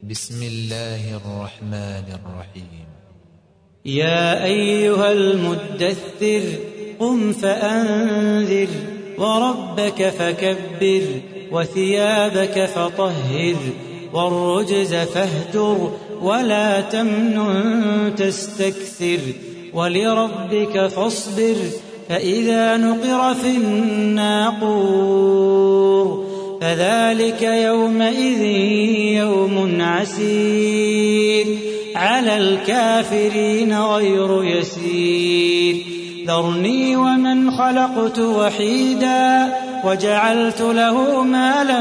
بسم الله الرحمن الرحيم. يا أيها المدثر قم فأنذر وربك فكبر وثيابك فطهر والرجز فاهجر ولا تمنن تستكثر ولربك فاصبر فإذا نقر في الناقور فذلك يومئذ يوم عسير على الكافرين غير يسير ذرني ومن خلقت وحيدا وجعلت له مالا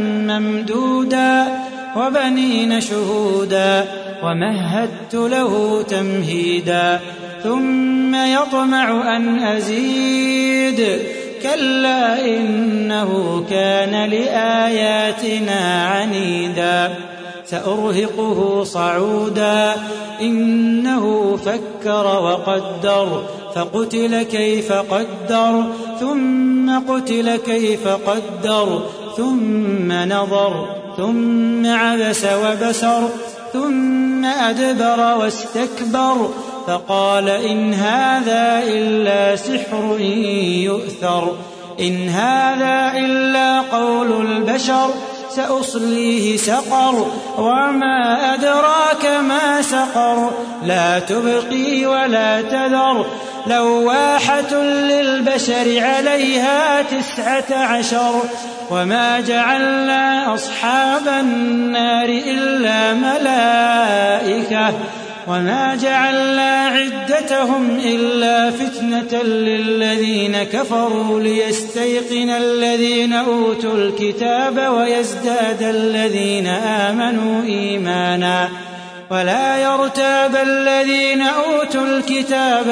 ممدودا وبنين شهودا ومهدت له تمهيدا ثم يطمع أن أزيد كلا إنه كان لآياتنا عنيدا سأرهقه صعودا إنه فكر وقدر فقتل كيف قدر ثم قتل كيف قدر ثم نظر ثم عبس وبسر ثم أدبر واستكبر فقال إن هذا إلا سحر يؤثر إن هذا إلا قول البشر سأصليه سقر وما أدراك ما سقر لا تبقي ولا تذر لواحة للبشر عليها 19 وما جعلنا أصحاب النار إلا ملائكة وما جعلنا عدتهم إلا فتنة للذين كفروا ليستيقن الذين أوتوا الكتاب ويزداد الذين آمنوا إيمانا ولا يرتاب الذين أوتوا الكتاب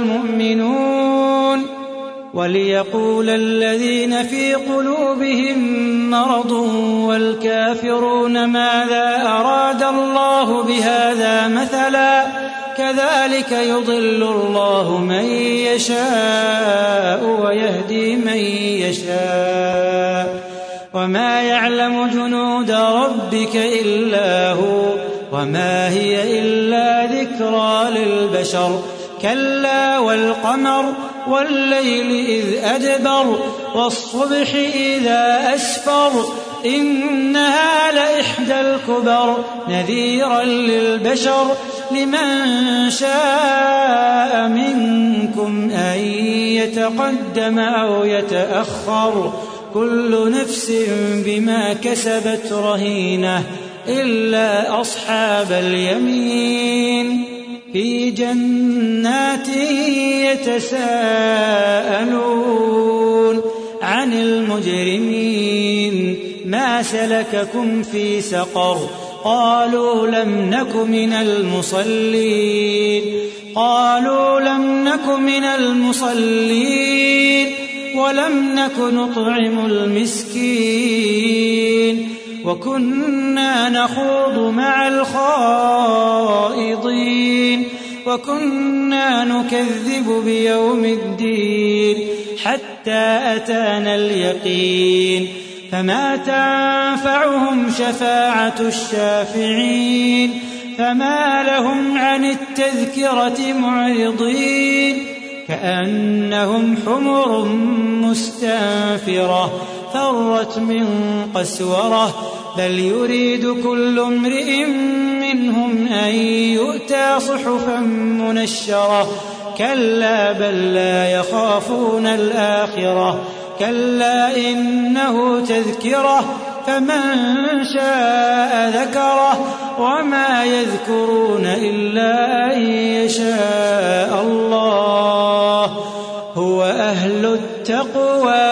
والمؤمنون وليقول الذين في قلوبهم مرض والكافرون ماذا أراد الله بهذا مثلا كذلك يضل الله من يشاء ويهدي من يشاء وما يعلم جنود ربك إلا هو وما هي إلا ذكرى للبشر كلا والقمر والليل إذ أدبر والصبح إذا أسفر إنها لإحدى الكبر نذيرا للبشر لمن شاء منكم أن يتقدم أو يتأخر كل نفس بما كسبت رهينة إلا أصحاب اليمين في جنات يتساءلون عن المجرمين ما سلككم في سقر قالوا لم نك من المصلين قالوا لم نك من المصلين ولم نك نطعم المسكين وكنا نخوض مع الخائضين وكنا نكذب بيوم الدين حتى أتانا اليقين فما تنفعهم شفاعة الشافعين فما لهم عن التذكرة معرضين كأنهم حمر مستنفرة فرت من قسورة بل يريد كل امرئ منهم أن يؤتى صحفا منشرة كلا بل لا يخافون الآخرة كلا إنه تذكرة فمن شاء ذكره وما يذكرون إلا أن يشاء الله هو أهل التقوى